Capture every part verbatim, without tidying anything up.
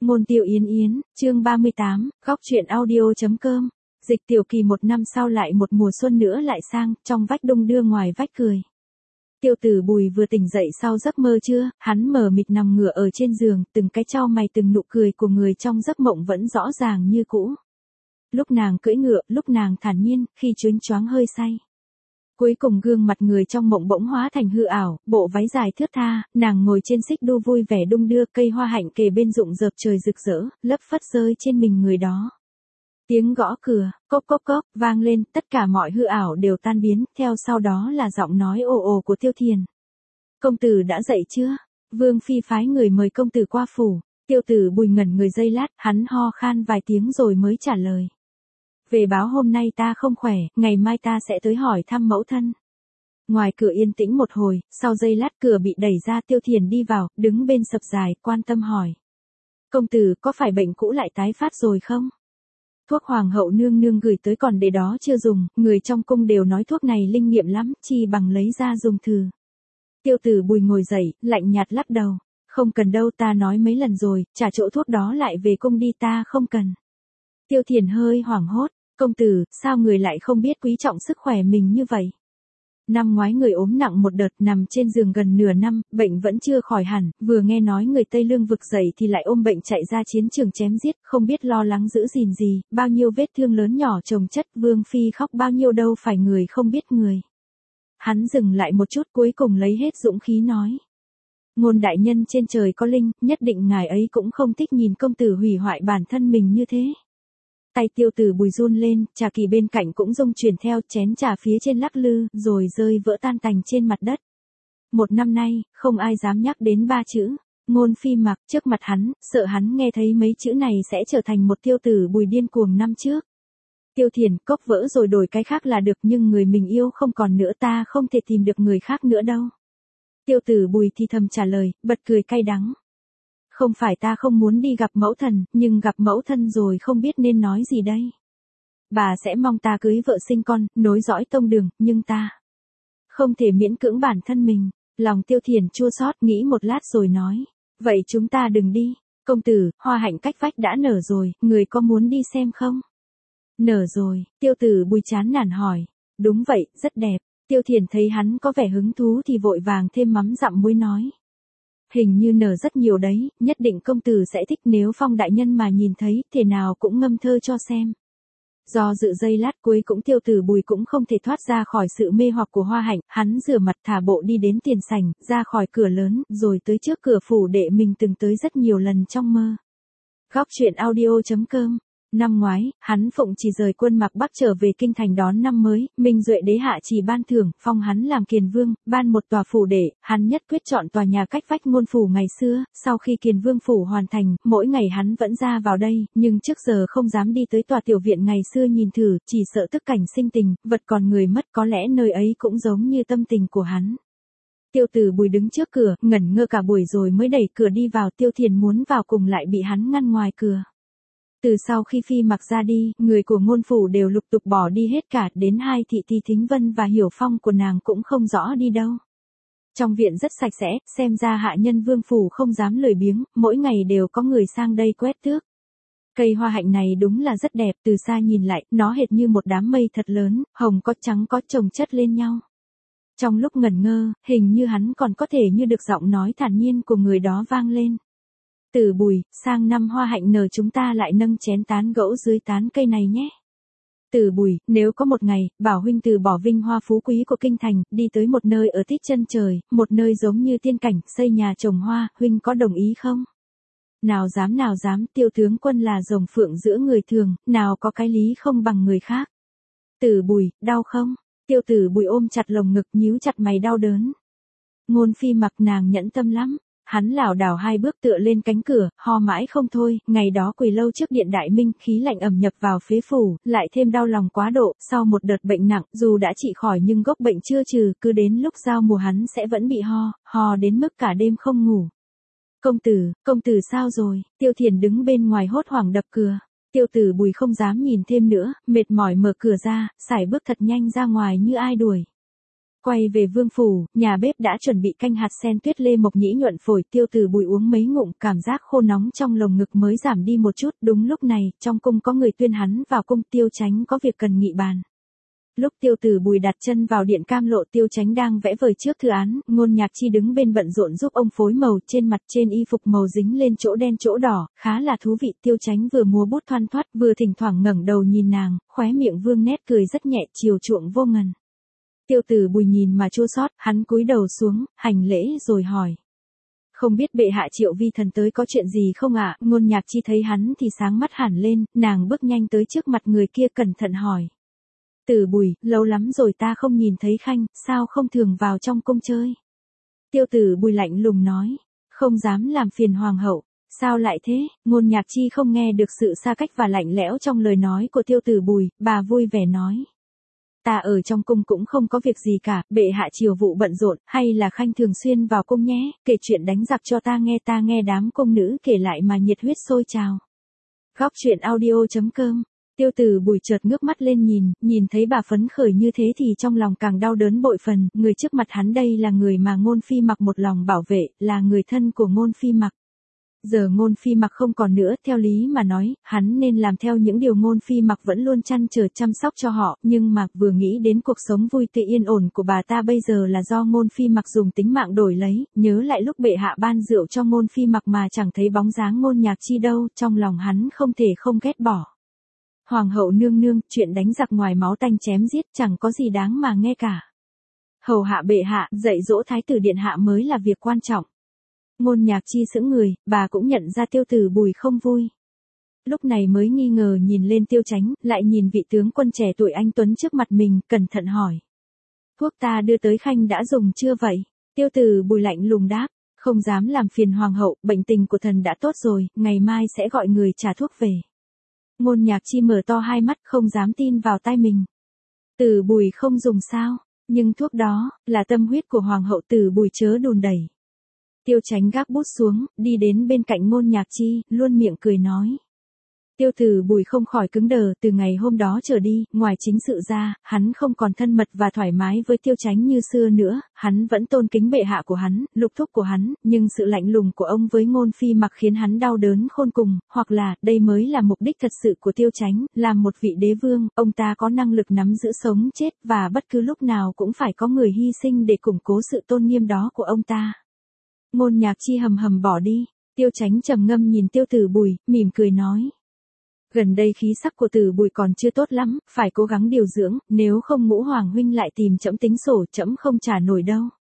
Ngôn Tiêu Yến Yến, chương ba mươi tám, góc truyện audio.com. Dịch Tiểu Kỳ một năm sau lại một mùa xuân nữa lại sang, trong vách đung đưa ngoài vách cười. Tiêu Tử Bùi vừa tỉnh dậy sau giấc mơ trưa, hắn mờ mịt nằm ngửa ở trên giường, từng cái chau mày từng nụ cười của người trong giấc mộng vẫn rõ ràng như cũ. Lúc nàng cưỡi ngựa, lúc nàng thản nhiên, khi chuyến choáng hơi say. Cuối cùng gương mặt người trong mộng bỗng hóa thành hư ảo, bộ váy dài thướt tha, nàng ngồi trên xích đu vui vẻ đung đưa, cây hoa hạnh kề bên rụng rợp trời rực rỡ, lấp phất rơi trên mình người đó. Tiếng gõ cửa, cốc cốc cốc, vang lên, tất cả mọi hư ảo đều tan biến, theo sau đó là giọng nói ồ ồ của Tiêu Thiền. Công tử đã dậy chưa? Vương phi phái người mời công tử qua phủ. Tiêu Tử Bùi ngẩn người giây lát, hắn ho khan vài tiếng rồi mới trả lời. Về báo hôm nay ta không khỏe, ngày mai ta sẽ tới hỏi thăm mẫu thân. Ngoài cửa yên tĩnh một hồi, sau giây lát cửa bị đẩy ra, Tiêu Thiền đi vào, đứng bên sập dài, quan tâm hỏi. Công tử có phải bệnh cũ lại tái phát rồi không? Thuốc hoàng hậu nương nương gửi tới còn để đó chưa dùng, người trong cung đều nói thuốc này linh nghiệm lắm, chi bằng lấy ra dùng thử. Tiêu Tử Bùi ngồi dậy, lạnh nhạt lắc đầu. Không cần đâu, ta nói mấy lần rồi, trả chỗ thuốc đó lại về cung đi, ta không cần. Tiêu Thiền hơi hoảng hốt. Công tử, sao người lại không biết quý trọng sức khỏe mình như vậy? Năm ngoái người ốm nặng một đợt, nằm trên giường gần nửa năm, bệnh vẫn chưa khỏi hẳn, vừa nghe nói người Tây Lương vực dậy thì lại ôm bệnh chạy ra chiến trường chém giết, không biết lo lắng giữ gìn gì, bao nhiêu vết thương lớn nhỏ chồng chất, Vương phi khóc bao nhiêu đâu phải người không biết người. Hắn dừng lại một chút, cuối cùng lấy hết dũng khí nói. Ngôn đại nhân trên trời có linh, nhất định ngài ấy cũng không thích nhìn công tử hủy hoại bản thân mình như thế. Tay Tiêu Tử Bùi run lên, trà kỳ bên cạnh cũng rung chuyển theo, chén trà phía trên lắc lư, rồi rơi vỡ tan tành trên mặt đất. Một năm nay, không ai dám nhắc đến ba chữ. Ngôn phi mặc trước mặt hắn, sợ hắn nghe thấy mấy chữ này sẽ trở thành một Tiêu Tử Bùi điên cuồng năm trước. Tiêu Thiền, cốc vỡ rồi đổi cái khác là được, nhưng người mình yêu không còn nữa, ta không thể tìm được người khác nữa đâu. Tiêu Tử Bùi thì thầm trả lời, bật cười cay đắng. Không phải ta không muốn đi gặp mẫu thần, nhưng gặp mẫu thân rồi không biết nên nói gì đây. Bà sẽ mong ta cưới vợ sinh con, nối dõi tông đường, nhưng ta không thể miễn cưỡng bản thân mình. Lòng Tiêu Thiền chua xót, nghĩ một lát rồi nói. Vậy chúng ta đừng đi. Công tử, hoa hạnh cách vách đã nở rồi, người có muốn đi xem không? Nở rồi, Tiêu Tử Bùi chán nản hỏi. Đúng vậy, rất đẹp. Tiêu Thiền thấy hắn có vẻ hứng thú thì vội vàng thêm mắm dặm muối nói. Hình như nở rất nhiều đấy, nhất định công tử sẽ thích, nếu Phong đại nhân mà nhìn thấy, thể nào cũng ngâm thơ cho xem. Do dự giây lát cuối cũng Tiêu Tử Bùi cũng không thể thoát ra khỏi sự mê hoặc của hoa hạnh, hắn rửa mặt thả bộ đi đến tiền sảnh, ra khỏi cửa lớn, rồi tới trước cửa phủ đệ mình từng tới rất nhiều lần trong mơ. Góc truyện audio.com. Năm ngoái, hắn phụng chỉ rời quân Mạc Bắc trở về kinh thành đón năm mới, Minh Duệ đế hạ chỉ ban thưởng, phong hắn làm kiền vương, ban một tòa phủ đệ, hắn nhất quyết chọn tòa nhà cách vách ngôn phủ ngày xưa, sau khi kiền vương phủ hoàn thành, mỗi ngày hắn vẫn ra vào đây, nhưng trước giờ không dám đi tới tòa tiểu viện ngày xưa nhìn thử, chỉ sợ tức cảnh sinh tình, vật còn người mất, có lẽ nơi ấy cũng giống như tâm tình của hắn. Tiêu Tử Bùi đứng trước cửa, ngẩn ngơ cả buổi rồi mới đẩy cửa đi vào, Tiêu Thiền muốn vào cùng lại bị hắn ngăn ngoài cửa. Từ sau khi Phi Mặc ra đi, người của ngôn phủ đều lục tục bỏ đi hết cả, đến hai thị Ti Thính Vân và Hiểu Phong của nàng cũng không rõ đi đâu. Trong viện rất sạch sẽ, xem ra hạ nhân vương phủ không dám lười biếng, mỗi ngày đều có người sang đây quét tước. Cây hoa hạnh này đúng là rất đẹp, từ xa nhìn lại, nó hệt như một đám mây thật lớn, hồng có trắng có chồng chất lên nhau. Trong lúc ngẩn ngơ, hình như hắn còn có thể như được giọng nói thản nhiên của người đó vang lên. Tử Bùi, sang năm hoa hạnh nở chúng ta lại nâng chén tán gẫu dưới tán cây này nhé. Tử Bùi, nếu có một ngày, bảo huynh từ bỏ vinh hoa phú quý của kinh thành, đi tới một nơi ở tít chân trời, một nơi giống như tiên cảnh, xây nhà trồng hoa, huynh có đồng ý không? Nào dám nào dám, Tiêu tướng quân là rồng phượng giữa người thường, nào có cái lý không bằng người khác. Tử Bùi, đau không? Tiêu Tử Bùi ôm chặt lồng ngực, nhíu chặt mày đau đớn. Ngôn phi mặc nàng nhẫn tâm lắm. Hắn lảo đảo hai bước tựa lên cánh cửa, ho mãi không thôi, ngày đó quỳ lâu trước điện đại minh, khí lạnh ẩm nhập vào phế phủ, lại thêm đau lòng quá độ, sau một đợt bệnh nặng, dù đã trị khỏi nhưng gốc bệnh chưa trừ, cứ đến lúc giao mùa hắn sẽ vẫn bị ho, ho đến mức cả đêm không ngủ. Công tử, công tử sao rồi? Tiêu Thiền đứng bên ngoài hốt hoảng đập cửa. Tiêu Tử Bùi không dám nhìn thêm nữa, mệt mỏi mở cửa ra, sải bước thật nhanh ra ngoài như ai đuổi. Quay về vương phủ, nhà bếp đã chuẩn bị canh hạt sen tuyết lê mộc nhĩ nhuận phổi. Tiêu Tử Bùi uống mấy ngụm, cảm giác khô nóng trong lồng ngực mới giảm đi một chút. Đúng lúc này, trong cung có người tuyên hắn vào cung. Tiêu Chánh có việc cần nghị bàn. Lúc Tiêu Tử Bùi đặt chân vào điện cam lộ, Tiêu Chánh đang vẽ vời trước thư án. Ngôn Nhạc Chi đứng bên bận rộn giúp ông phối màu. Trên mặt trên y phục màu dính lên chỗ đen chỗ đỏ, khá là thú vị. Tiêu Chánh vừa múa bút thoăn thoắt, vừa thỉnh thoảng ngẩng đầu nhìn nàng, khóe miệng vương nét cười rất nhẹ, chiều chuộng vô ngần. Tiêu Tử Bùi nhìn mà chua xót, hắn cúi đầu xuống, hành lễ rồi hỏi: "Không biết bệ hạ triệu vi thần tới có chuyện gì không ạ?" Ngôn Nhạc Chi thấy hắn thì sáng mắt hẳn lên, nàng bước nhanh tới trước mặt người kia cẩn thận hỏi: "Tử Bùi, lâu lắm rồi ta không nhìn thấy Khanh, sao không thường vào trong cung chơi?" Tiêu Tử Bùi lạnh lùng nói: "Không dám làm phiền hoàng hậu." "Sao lại thế?" Ngôn Nhạc Chi không nghe được sự xa cách và lạnh lẽo trong lời nói của Tiêu Tử Bùi, bà vui vẻ nói: "Ta ở trong cung cũng không có việc gì cả, bệ hạ triều vụ bận rộn, hay là Khanh thường xuyên vào cung nhé, kể chuyện đánh giặc cho ta nghe." Ta nghe đám cung nữ kể lại mà nhiệt huyết sôi trào. Góc truyện audio chấm com. Tiêu Tử Bùi chợt ngước mắt lên nhìn, nhìn thấy bà phấn khởi như thế thì trong lòng càng đau đớn bội phần. Người trước mặt hắn đây là người mà Ngôn Phi Mặc một lòng bảo vệ, là người thân của Ngôn Phi Mặc. Giờ Ngôn Phi Mặc không còn nữa, theo lý mà nói, hắn nên làm theo những điều Ngôn Phi Mặc vẫn luôn chăn trở chăm sóc cho họ, nhưng mà vừa nghĩ đến cuộc sống vui tươi yên ổn của bà ta bây giờ là do Ngôn Phi Mặc dùng tính mạng đổi lấy, nhớ lại lúc bệ hạ ban rượu cho Ngôn Phi Mặc mà chẳng thấy bóng dáng Ngôn Nhạc Chi đâu, trong lòng hắn không thể không ghét bỏ. "Hoàng hậu nương nương, chuyện đánh giặc ngoài máu tanh chém giết chẳng có gì đáng mà nghe cả. Hầu hạ bệ hạ, dạy dỗ thái tử điện hạ mới là việc quan trọng." Ngôn Nhạc Chi sững người, bà cũng nhận ra Tiêu Tử Bùi không vui. Lúc này mới nghi ngờ nhìn lên Tiêu Chánh, lại nhìn vị tướng quân trẻ tuổi anh tuấn trước mặt mình, cẩn thận hỏi: "Thuốc ta đưa tới Khanh đã dùng chưa vậy?" Tiêu Tử Bùi lạnh lùng đáp: "Không dám làm phiền hoàng hậu, bệnh tình của thần đã tốt rồi, ngày mai sẽ gọi người trả thuốc về." Ngôn Nhạc Chi mở to hai mắt, không dám tin vào tai mình. "Tử Bùi không dùng sao? Nhưng thuốc đó, là tâm huyết của hoàng hậu, Tử Bùi chớ đùn đẩy." Tiêu Chánh gác bút xuống, đi đến bên cạnh Ngôn Nhạc Chi, luôn miệng cười nói. Tiêu Tử Bùi không khỏi cứng đờ, từ ngày hôm đó trở đi, ngoài chính sự ra, hắn không còn thân mật và thoải mái với Tiêu Chánh như xưa nữa, hắn vẫn tôn kính bệ hạ của hắn, lục thúc của hắn, nhưng sự lạnh lùng của ông với Ngôn Phi Mặc khiến hắn đau đớn khôn cùng, hoặc là, đây mới là mục đích thật sự của Tiêu Chánh, làm một vị đế vương, ông ta có năng lực nắm giữ sống chết, và bất cứ lúc nào cũng phải có người hy sinh để củng cố sự tôn nghiêm đó của ông ta. Ngôn Nhạc Chi hầm hầm bỏ đi, Tiêu Chánh trầm ngâm nhìn Tiêu Tử Bùi, mỉm cười nói. Gần đây khí sắc của Tử Bùi còn chưa tốt lắm, phải cố gắng điều dưỡng, nếu không Ngũ Hoàng huynh lại tìm trẫm tính sổ, trẫm không trả nổi đâu.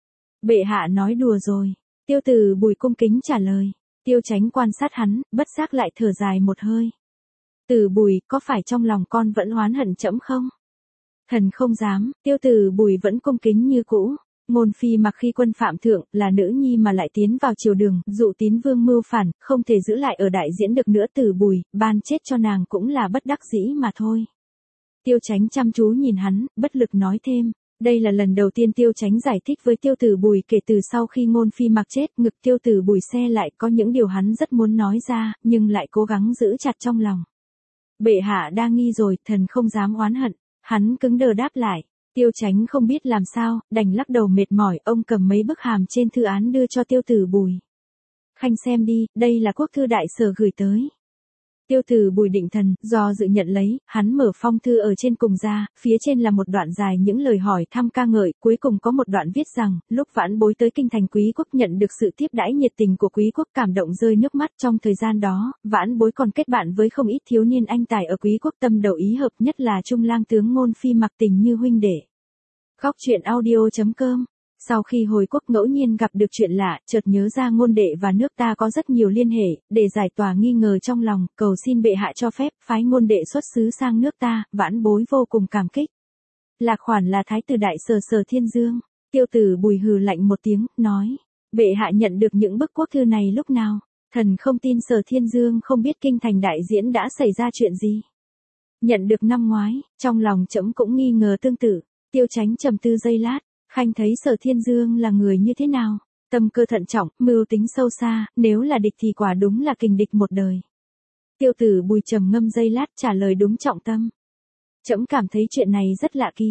Bệ hạ nói đùa rồi. Tiêu Tử Bùi cung kính trả lời. Tiêu Chánh quan sát hắn, bất giác lại thở dài một hơi. Tử Bùi, có phải trong lòng con vẫn oán hận trẫm không? Thần không dám. Tiêu Tử Bùi vẫn cung kính như cũ. Ngôn Phi Mặc khi quân phạm thượng, là nữ nhi mà lại tiến vào triều đường, dụ Tín Vương mưu phản, không thể giữ lại ở đại diễn được nữa. Tử Bùi, ban chết cho nàng cũng là bất đắc dĩ mà thôi. Tiêu Chánh chăm chú nhìn hắn, bất lực nói thêm. Đây là lần đầu tiên Tiêu Chánh giải thích với Tiêu Tử Bùi kể từ sau khi Ngôn Phi Mặc chết, ngực Tiêu Tử Bùi xe lại, có những điều hắn rất muốn nói ra, nhưng lại cố gắng giữ chặt trong lòng. Bệ hạ đa nghi rồi, thần không dám oán hận. Hắn cứng đờ đáp lại. Tiêu Chánh không biết làm sao, đành lắc đầu mệt mỏi, ông cầm mấy bức hàm trên thư án đưa cho Tiêu Tử Bùi. Khanh xem đi, đây là quốc thư đại sở gửi tới. Tiêu Tử Bùi định thần, do dự nhận lấy, hắn mở phong thư ở trên cùng ra, phía trên là một đoạn dài những lời hỏi thăm ca ngợi, cuối cùng có một đoạn viết rằng, lúc vãn bối tới kinh thành Quý quốc nhận được sự tiếp đãi nhiệt tình của Quý quốc, cảm động rơi nước mắt. Trong thời gian đó, vãn bối còn kết bạn với không ít thiếu niên anh tài ở Quý quốc, tâm đầu ý hợp, nhất là Trung lang tướng Ngôn Phi Mặc tình như huynh đệ. Góc truyện audio chấm com. Sau khi hồi quốc ngẫu nhiên gặp được chuyện lạ, chợt nhớ ra Ngôn đệ và nước ta có rất nhiều liên hệ, để giải tỏa nghi ngờ trong lòng, cầu xin bệ hạ cho phép, phái Ngôn đệ xuất xứ sang nước ta, vãn bối vô cùng cảm kích. Lạc khoản là thái tử đại sở Sở Thiên Dương. Tiêu Tử Bùi hừ lạnh một tiếng, nói. Bệ hạ nhận được những bức quốc thư này lúc nào? Thần không tin Sở Thiên Dương không biết kinh thành đại diễn đã xảy ra chuyện gì. Nhận được năm ngoái, trong lòng trẫm cũng nghi ngờ tương tự. Tiêu Chánh trầm tư giây lát. Khanh thấy Sở Thiên Dương là người như thế nào? Tâm cơ thận trọng, mưu tính sâu xa, nếu là địch thì quả đúng là kình địch một đời. Tiêu Tử Bùi trầm ngâm giây lát trả lời đúng trọng tâm. Trẫm cảm thấy chuyện này rất lạ kỳ.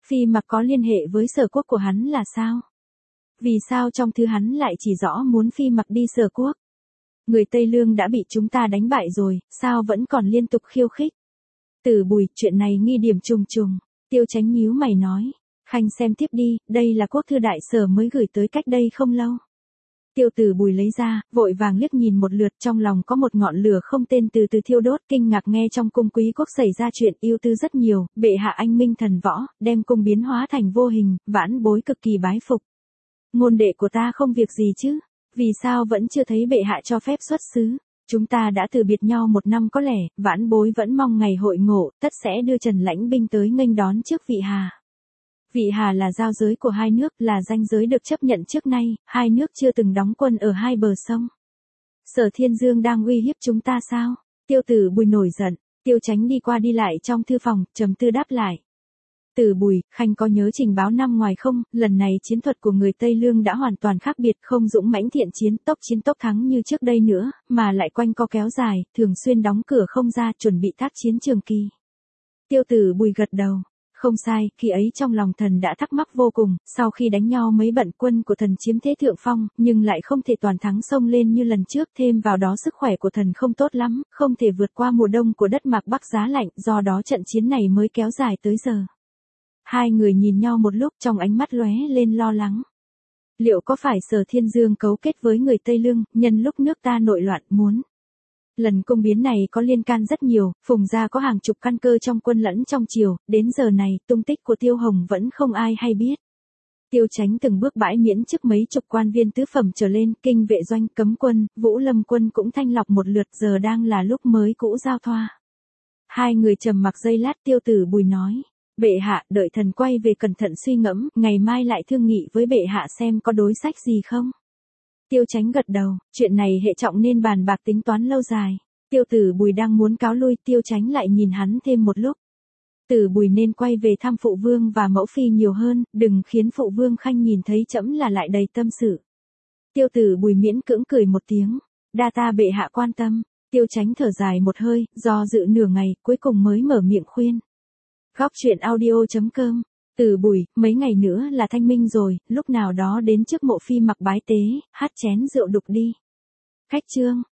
Phi Mặc có liên hệ với Sở Quốc của hắn là sao? Vì sao trong thư hắn lại chỉ rõ muốn Phi Mặc đi Sở Quốc? Người Tây Lương đã bị chúng ta đánh bại rồi, sao vẫn còn liên tục khiêu khích? Tử Bùi, chuyện này nghi điểm trùng trùng. Tiêu Chánh nhíu mày nói. Khanh xem tiếp đi, đây là quốc thư đại sở mới gửi tới cách đây không lâu. Tiêu Tử Bùi lấy ra, vội vàng liếc nhìn một lượt, trong lòng có một ngọn lửa không tên từ từ thiêu đốt, kinh ngạc nghe trong cung quý quốc xảy ra chuyện ưu tư rất nhiều, bệ hạ anh minh thần võ, đem cung biến hóa thành vô hình, vãn bối cực kỳ bái phục. Ngôn đệ của ta không việc gì chứ, vì sao vẫn chưa thấy bệ hạ cho phép xuất xứ? Chúng ta đã từ biệt nhau một năm có lẽ, vãn bối vẫn mong ngày hội ngộ, tất sẽ đưa Trần lãnh binh tới nghênh đón trước vị hà. Vị hà là giao giới của hai nước, là ranh giới được chấp nhận trước nay, hai nước chưa từng đóng quân ở hai bờ sông. Sở Thiên Dương đang uy hiếp chúng ta sao? Tiêu Tử Bùi nổi giận, Tiêu Chánh đi qua đi lại trong thư phòng, trầm tư đáp lại. Tử Bùi, Khanh có nhớ trình báo năm ngoài không, lần này chiến thuật của người Tây Lương đã hoàn toàn khác biệt, không dũng mãnh thiện chiến, tốc chiến tốc thắng như trước đây nữa, mà lại quanh co kéo dài, thường xuyên đóng cửa không ra, chuẩn bị tác chiến trường kỳ. Tiêu Tử Bùi gật đầu. Không sai, khi ấy trong lòng thần đã thắc mắc vô cùng, sau khi đánh nhau mấy bận quân của thần chiếm thế thượng phong, nhưng lại không thể toàn thắng xông lên như lần trước, thêm vào đó sức khỏe của thần không tốt lắm, không thể vượt qua mùa đông của đất Mạc Bắc giá lạnh, do đó trận chiến này mới kéo dài tới giờ. Hai người nhìn nhau một lúc, trong ánh mắt lóe lên lo lắng. Liệu có phải Sở Thiên Dương cấu kết với người Tây Lương, nhân lúc nước ta nội loạn muốn? Lần cung biến này có liên can rất nhiều, Phùng gia có hàng chục căn cơ trong quân lẫn trong triều, đến giờ này, tung tích của Tiêu Hồng vẫn không ai hay biết. Tiêu Chánh từng bước bãi miễn chức mấy chục quan viên tứ phẩm trở lên, kinh vệ doanh, cấm quân, Vũ Lâm quân cũng thanh lọc một lượt, giờ đang là lúc mới cũ giao thoa. Hai người trầm mặc giây lát, Tiêu Tử Bùi nói. Bệ hạ, đợi thần quay về cẩn thận suy ngẫm, ngày mai lại thương nghị với bệ hạ xem có đối sách gì không. Tiêu Chánh gật đầu, chuyện này hệ trọng nên bàn bạc tính toán lâu dài. Tiêu Tử Bùi đang muốn cáo lui, Tiêu Chánh lại nhìn hắn thêm một lúc. Tử Bùi nên quay về thăm phụ vương và mẫu phi nhiều hơn, đừng khiến phụ vương Khanh nhìn thấy trẫm là lại đầy tâm sự. Tiêu Tử Bùi miễn cưỡng cười một tiếng, đa ta bệ hạ quan tâm. Tiêu Chánh thở dài một hơi, do dự nửa ngày, cuối cùng mới mở miệng khuyên. Góc truyện audio chấm com. Tử Bùi, mấy ngày nữa là thanh minh rồi, lúc nào đó đến trước mộ Phi Mặc bái tế, hát chén rượu đục đi. Khách chương.